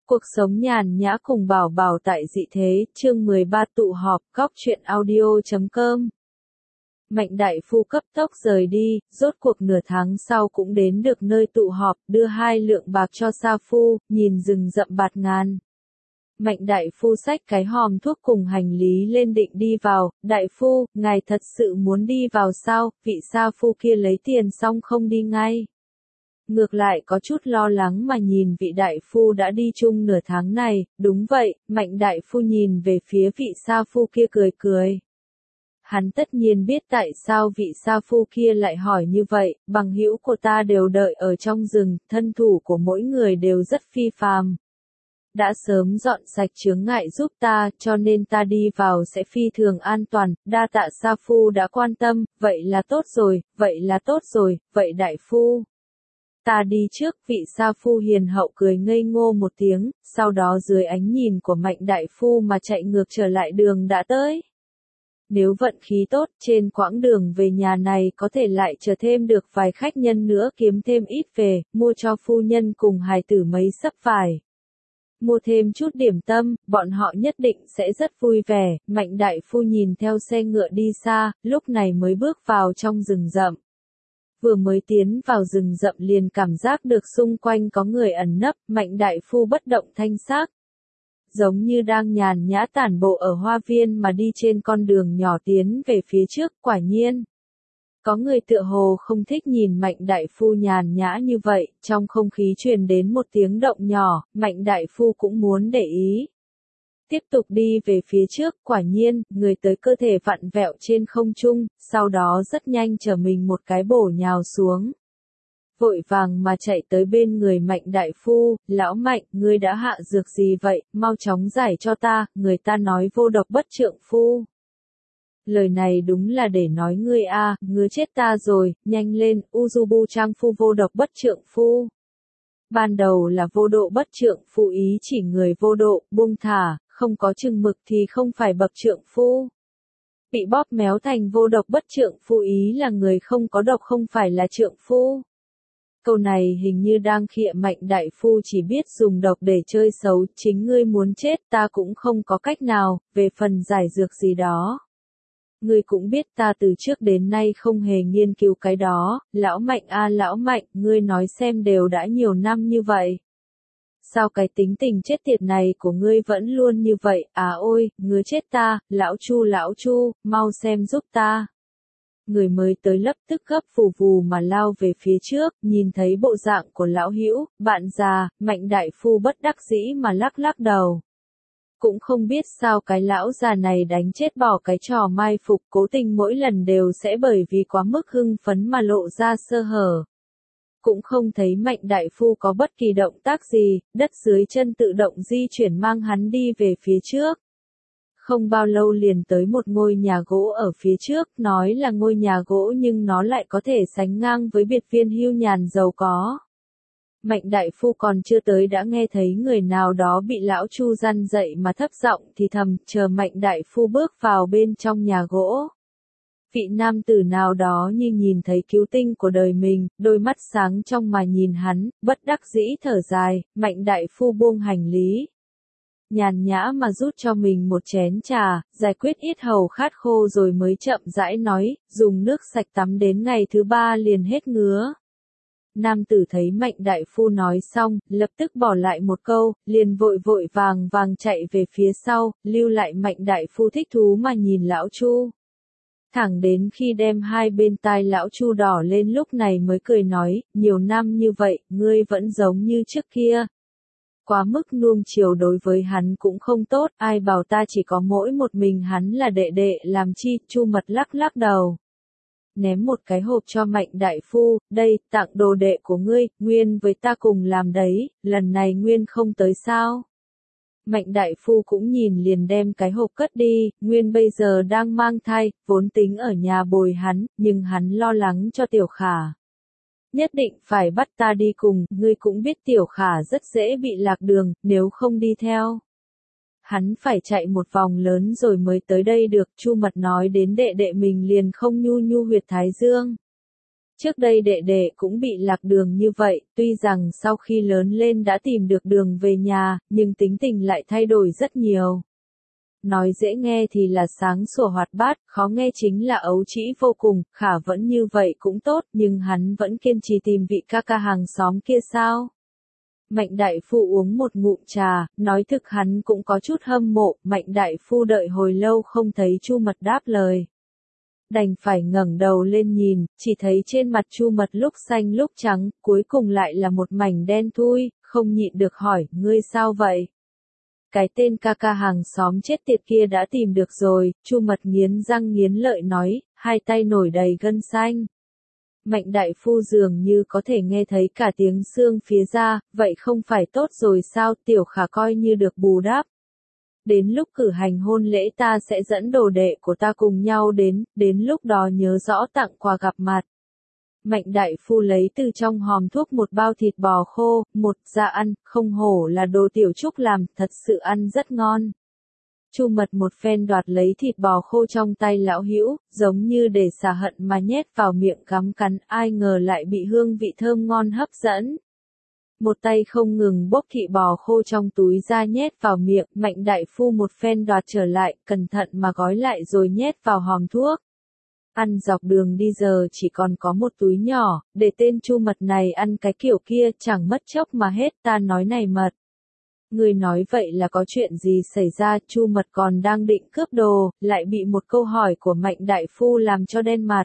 Cuộc sống nhàn nhã cùng Bảo Bảo tại dị thế, chương 13 tụ họp, góc truyện audio.com. Mạnh đại phu cấp tốc rời đi, rốt cuộc nửa tháng sau cũng đến được nơi tụ họp, đưa 2 lượng bạc cho sa phu, nhìn rừng rậm bạt ngàn. Mạnh đại phu xách cái hòm thuốc cùng hành lý lên định đi vào, đại phu, ngài thật sự muốn đi vào sao, vị sa phu kia lấy tiền xong không đi ngay. Ngược lại có chút lo lắng mà nhìn vị đại phu đã đi chung nửa tháng này, đúng vậy, mạnh đại phu nhìn về phía vị sa phu kia cười cười. Hắn tất nhiên biết tại sao vị sa phu kia lại hỏi như vậy, bằng hữu của ta đều đợi ở trong rừng, thân thủ của mỗi người đều rất phi phàm. Đã sớm dọn sạch chướng ngại giúp ta, cho nên ta đi vào sẽ phi thường an toàn, đa tạ sa phu đã quan tâm, vậy là tốt rồi, vậy đại phu. Ta đi trước, vị sa phu hiền hậu cười ngây ngô một tiếng, sau đó dưới ánh nhìn của mạnh đại phu mà chạy ngược trở lại đường đã tới. Nếu vận khí tốt, trên quãng đường về nhà này có thể lại chờ thêm được vài khách nhân nữa kiếm thêm ít về, mua cho phu nhân cùng hài tử mấy sấp vải. Mua thêm chút điểm tâm, bọn họ nhất định sẽ rất vui vẻ, mạnh đại phu nhìn theo xe ngựa đi xa, lúc này mới bước vào trong rừng rậm. Vừa mới tiến vào rừng rậm liền cảm giác được xung quanh có người ẩn nấp, mạnh đại phu bất động thanh sắc. Giống như đang nhàn nhã tản bộ ở hoa viên mà đi trên con đường nhỏ tiến về phía trước, quả nhiên. Có người tựa hồ không thích nhìn mạnh đại phu nhàn nhã như vậy, trong không khí truyền đến một tiếng động nhỏ, mạnh đại phu cũng muốn để ý. Tiếp tục đi về phía trước, quả nhiên, người tới cơ thể vặn vẹo trên không trung, sau đó rất nhanh trở mình một cái bổ nhào xuống. Vội vàng mà chạy tới bên người mạnh đại phu, lão mạnh, ngươi đã hạ dược gì vậy, mau chóng giải cho ta, người ta nói vô độc bất trượng phu. Lời này đúng là để nói ngươi a, ngươi chết ta rồi, nhanh lên, Uzubu trang phu vô độc bất trượng phu. Ban đầu là vô độ bất trượng phu ý chỉ người vô độ, buông thả, không có chừng mực thì không phải bậc trượng phu. Bị bóp méo thành vô độc bất trượng phu ý là người không có độc không phải là trượng phu. Câu này hình như đang khịa mạnh đại phu chỉ biết dùng độc để chơi xấu, chính ngươi muốn chết ta cũng không có cách nào, về phần giải dược gì đó. Ngươi cũng biết ta từ trước đến nay không hề nghiên cứu cái đó, lão mạnh a lão mạnh, ngươi nói xem đều đã nhiều năm như vậy. Sao cái tính tình chết tiệt này của ngươi vẫn luôn như vậy, à ôi, ngươi chết ta, lão chu, mau xem giúp ta. Người mới tới lập tức gấp vù vù mà lao về phía trước, nhìn thấy bộ dạng của lão hữu, bạn già, mạnh đại phu bất đắc dĩ mà lắc lắc đầu. Cũng không biết sao cái lão già này đánh chết bỏ cái trò mai phục cố tình mỗi lần đều sẽ bởi vì quá mức hưng phấn mà lộ ra sơ hở. Cũng không thấy mạnh đại phu có bất kỳ động tác gì, đất dưới chân tự động di chuyển mang hắn đi về phía trước. Không bao lâu liền tới một ngôi nhà gỗ ở phía trước, nói là ngôi nhà gỗ nhưng nó lại có thể sánh ngang với biệt viên hưu nhàn giàu có. Mạnh đại phu còn chưa tới đã nghe thấy người nào đó bị lão Chu răn dậy mà thấp giọng thì thầm, chờ mạnh đại phu bước vào bên trong nhà gỗ. Vị nam tử nào đó như nhìn thấy cứu tinh của đời mình, đôi mắt sáng trong mà nhìn hắn, bất đắc dĩ thở dài, mạnh đại phu buông hành lý. Nhàn nhã mà rút cho mình một chén trà, giải quyết yết hầu khát khô rồi mới chậm rãi nói, dùng nước sạch tắm đến ngày thứ 3 liền hết ngứa. Nam tử thấy mạnh đại phu nói xong, lập tức bỏ lại một câu, liền vội vàng chạy về phía sau, lưu lại mạnh đại phu thích thú mà nhìn lão Chu. Thẳng đến khi đem hai bên tai lão Chu đỏ lên lúc này mới cười nói, nhiều năm như vậy, ngươi vẫn giống như trước kia. Quá mức nuông chiều đối với hắn cũng không tốt, ai bảo ta chỉ có mỗi một mình hắn là đệ đệ làm chi, Chu Mật lắc lắc đầu. Ném một cái hộp cho mạnh đại phu, đây, tặng đồ đệ của ngươi, Nguyên với ta cùng làm đấy, lần này Nguyên không tới sao. Mạnh đại phu cũng nhìn liền đem cái hộp cất đi, Nguyên bây giờ đang mang thai, vốn tính ở nhà bồi hắn, nhưng hắn lo lắng cho Tiểu Khả. Nhất định phải bắt ta đi cùng, ngươi cũng biết Tiểu Khả rất dễ bị lạc đường, nếu không đi theo. Hắn phải chạy một vòng lớn rồi mới tới đây được, Chu Mật nói đến đệ đệ mình liền không nhu huyệt thái dương. Trước đây đệ đệ cũng bị lạc đường như vậy, tuy rằng sau khi lớn lên đã tìm được đường về nhà, nhưng tính tình lại thay đổi rất nhiều. Nói dễ nghe thì là sáng sủa hoạt bát, khó nghe chính là ấu trĩ vô cùng, Khả vẫn như vậy cũng tốt, nhưng hắn vẫn kiên trì tìm vị ca ca hàng xóm kia sao? Mạnh đại phu uống một ngụm trà, nói thực hắn cũng có chút hâm mộ, Mạnh đại phu đợi hồi lâu không thấy Chu Mật đáp lời. Đành phải ngẩng đầu lên nhìn, chỉ thấy trên mặt Chu Mật lúc xanh lúc trắng, cuối cùng lại là một mảnh đen thui, không nhịn được hỏi, ngươi sao vậy? Cái tên ca ca hàng xóm chết tiệt kia đã tìm được rồi, Chu Mật nghiến răng nghiến lợi nói, hai tay nổi đầy gân xanh. Mạnh đại phu dường như có thể nghe thấy cả tiếng xương phía ra, vậy không phải tốt rồi sao, Tiểu Khả coi như được bù đắp. Đến lúc cử hành hôn lễ ta sẽ dẫn đồ đệ của ta cùng nhau đến lúc đó nhớ rõ tặng quà gặp mặt. Mạnh đại phu lấy từ trong hòm thuốc một bao thịt bò khô, một ra ăn, không hổ là đồ Tiểu Trúc làm, thật sự ăn rất ngon. Chu Mật một phen đoạt lấy thịt bò khô trong tay lão hữu, giống như để xả hận mà nhét vào miệng cắm cắn, ai ngờ lại bị hương vị thơm ngon hấp dẫn. Một tay không ngừng bốc thịt bò khô trong túi ra nhét vào miệng, Mạnh đại phu một phen đoạt trở lại, cẩn thận mà gói lại rồi nhét vào hòm thuốc. Ăn dọc đường đi giờ chỉ còn có một túi nhỏ, để tên Chu Mật này ăn cái kiểu kia, chẳng mất chốc mà hết, ta nói này Mật. Người nói vậy là có chuyện gì xảy ra, Chu Mật còn đang định cướp đồ, lại bị một câu hỏi của Mạnh đại phu làm cho đen mặt.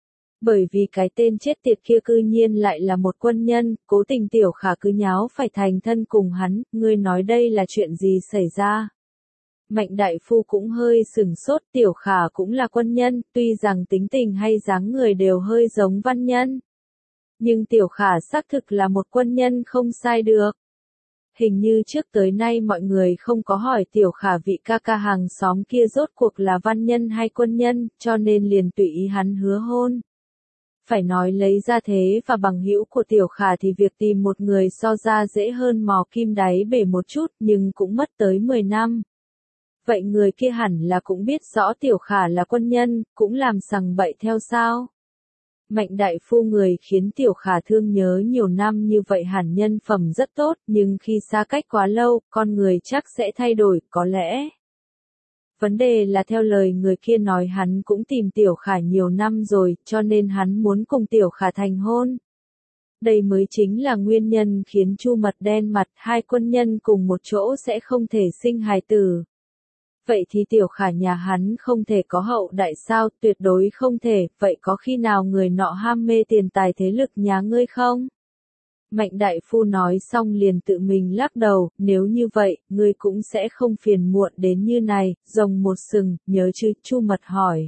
Bởi vì cái tên chết tiệt kia cư nhiên lại là một quân nhân, cố tình Tiểu Khả cứ nháo phải thành thân cùng hắn, ngươi nói đây là chuyện gì xảy ra. Mạnh đại phu cũng hơi sửng sốt, Tiểu Khả cũng là quân nhân, tuy rằng tính tình hay dáng người đều hơi giống văn nhân. Nhưng Tiểu Khả xác thực là một quân nhân không sai được. Hình như trước tới nay mọi người không có hỏi Tiểu Khả vị ca ca hàng xóm kia rốt cuộc là văn nhân hay quân nhân, cho nên liền tùy ý hắn hứa hôn. Phải nói lấy ra thế và bằng hữu của Tiểu Khả thì việc tìm một người so ra dễ hơn mò kim đáy bể một chút, nhưng cũng mất tới 10 năm. Vậy người kia hẳn là cũng biết rõ Tiểu Khả là quân nhân, cũng làm sằng bậy theo sao? Mạnh đại phu người khiến Tiểu Khả thương nhớ nhiều năm như vậy hẳn nhân phẩm rất tốt, nhưng khi xa cách quá lâu, con người chắc sẽ thay đổi, có lẽ. Vấn đề là theo lời người kia nói hắn cũng tìm Tiểu Khả nhiều năm rồi, cho nên hắn muốn cùng Tiểu Khả thành hôn. Đây mới chính là nguyên nhân khiến Chu Mật đen mặt, hai quân nhân cùng một chỗ sẽ không thể sinh hài tử. Vậy thì Tiểu Khả nhà hắn không thể có hậu đại sao, tuyệt đối không thể, vậy có khi nào người nọ ham mê tiền tài thế lực nhà ngươi không? Mạnh đại phu nói xong liền tự mình lắc đầu, nếu như vậy, ngươi cũng sẽ không phiền muộn đến như này, rồng một sừng, nhớ chứ, Chu Mật hỏi.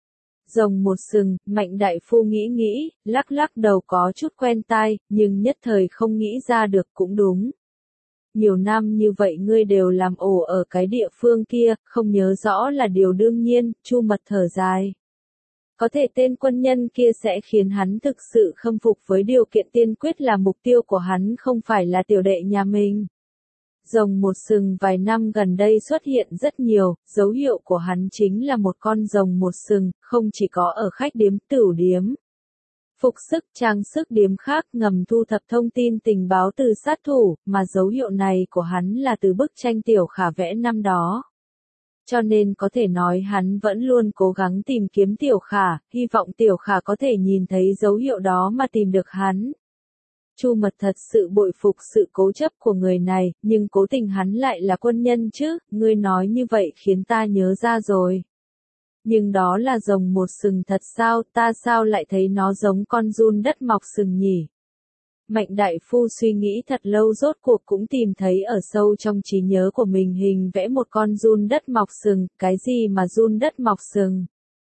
Rồng một sừng, Mạnh đại phu nghĩ, lắc đầu có chút quen tai, nhưng nhất thời không nghĩ ra được cũng đúng. Nhiều năm như vậy ngươi đều làm ổ ở cái địa phương kia, không nhớ rõ là điều đương nhiên, Chu Mật thở dài. Có thể tên quân nhân kia sẽ khiến hắn thực sự khâm phục với điều kiện tiên quyết là mục tiêu của hắn không phải là tiểu đệ nhà mình. Rồng một sừng vài năm gần đây xuất hiện rất nhiều, dấu hiệu của hắn chính là một con rồng một sừng, không chỉ có ở khách điếm, tửu điếm. Phục sức, trang sức điếm khác ngầm thu thập thông tin tình báo từ sát thủ, mà dấu hiệu này của hắn là từ bức tranh Tiểu Khả vẽ năm đó. Cho nên có thể nói hắn vẫn luôn cố gắng tìm kiếm Tiểu Khả, hy vọng Tiểu Khả có thể nhìn thấy dấu hiệu đó mà tìm được hắn. Chu Mật thật sự bội phục sự cố chấp của người này, nhưng cố tình hắn lại là quân nhân chứ, ngươi nói như vậy khiến ta nhớ ra rồi. Nhưng đó là rồng một sừng thật sao, ta sao lại thấy nó giống con giun đất mọc sừng nhỉ? Mạnh đại phu suy nghĩ thật lâu rốt cuộc cũng tìm thấy ở sâu trong trí nhớ của mình hình vẽ một con giun đất mọc sừng, cái gì mà giun đất mọc sừng?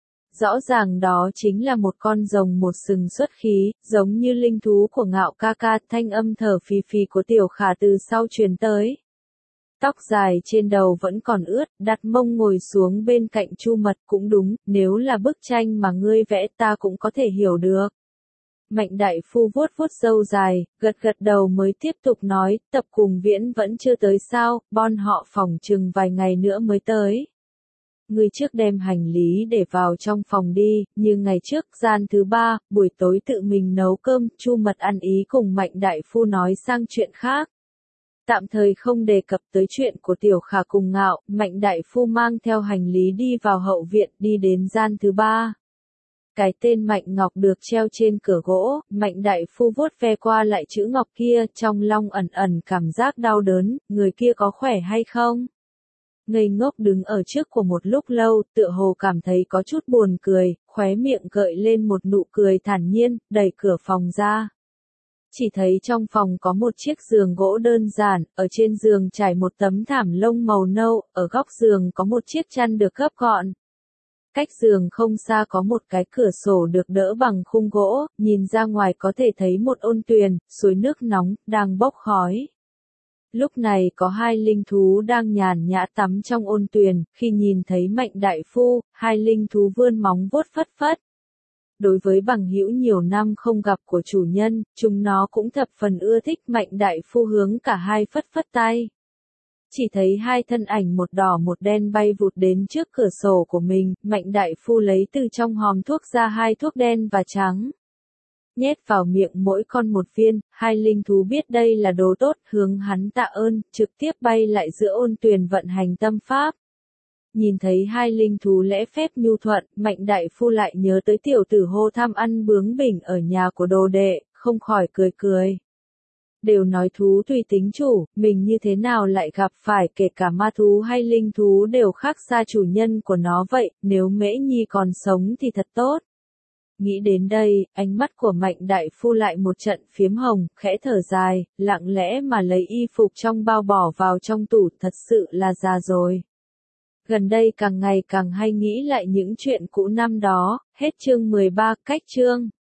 Rõ ràng đó chính là một con rồng một sừng xuất khí, giống như linh thú của Ngạo ca ca, thanh âm thở phì phì của Tiểu Khả từ sau truyền tới. Tóc dài trên đầu vẫn còn ướt, đặt mông ngồi xuống bên cạnh Chu Mật cũng đúng, nếu là bức tranh mà ngươi vẽ ta cũng có thể hiểu được. Mạnh đại phu vuốt râu dài, gật đầu mới tiếp tục nói, Tập Cùng Viễn vẫn chưa tới sao, bọn họ phỏng chừng vài ngày nữa mới tới. ngươi trước đem hành lý để vào trong phòng đi, như ngày trước, gian thứ 3, buổi tối tự mình nấu cơm, Chu Mật ăn ý cùng Mạnh đại phu nói sang chuyện khác. Tạm thời không đề cập tới chuyện của Tiểu Khả cùng Ngạo, Mạnh đại phu mang theo hành lý đi vào hậu viện, đi đến gian thứ 3. Cái tên Mạnh Ngọc được treo trên cửa gỗ, Mạnh đại phu vuốt ve qua lại chữ Ngọc kia, trong lòng ẩn ẩn cảm giác đau đớn, người kia có khỏe hay không? Ngây ngốc đứng ở trước của một lúc lâu, tựa hồ cảm thấy có chút buồn cười, khóe miệng gợi lên một nụ cười thản nhiên, đẩy cửa phòng ra. Chỉ thấy trong phòng có một chiếc giường gỗ đơn giản, ở trên giường trải một tấm thảm lông màu nâu, ở góc giường có một chiếc chăn được gấp gọn. Cách giường không xa có một cái cửa sổ được đỡ bằng khung gỗ, nhìn ra ngoài có thể thấy một ôn tuyền, suối nước nóng, đang bốc khói. Lúc này có hai linh thú đang nhàn nhã tắm trong ôn tuyền, khi nhìn thấy Mạnh đại phu, hai linh thú vươn móng vuốt phất phất. Đối với bằng hữu nhiều năm không gặp của chủ nhân, chúng nó cũng thập phần ưa thích Mạnh đại phu hướng cả hai phất phất tay. Chỉ thấy hai thân ảnh một đỏ một đen bay vụt đến trước cửa sổ của mình, Mạnh đại phu lấy từ trong hòm thuốc ra hai thuốc đen và trắng. Nhét vào miệng mỗi con một viên, hai linh thú biết đây là đồ tốt, hướng hắn tạ ơn, trực tiếp bay lại giữa ôn tuyền vận hành tâm pháp. Nhìn thấy hai linh thú lễ phép nhu thuận, Mạnh đại phu lại nhớ tới tiểu tử hô tham ăn bướng bỉnh ở nhà của đồ đệ, không khỏi cười cười. Đều nói thú tùy tính chủ, mình như thế nào lại gặp phải kể cả ma thú hay linh thú đều khác xa chủ nhân của nó vậy, nếu Mễ Nhi còn sống thì thật tốt. Nghĩ đến đây, ánh mắt của Mạnh đại phu lại một trận phiếm hồng, khẽ thở dài, lặng lẽ mà lấy y phục trong bao bỏ vào trong tủ, thật sự là già rồi. Gần đây càng ngày càng hay nghĩ lại những chuyện cũ năm đó, hết chương 13, cách chương.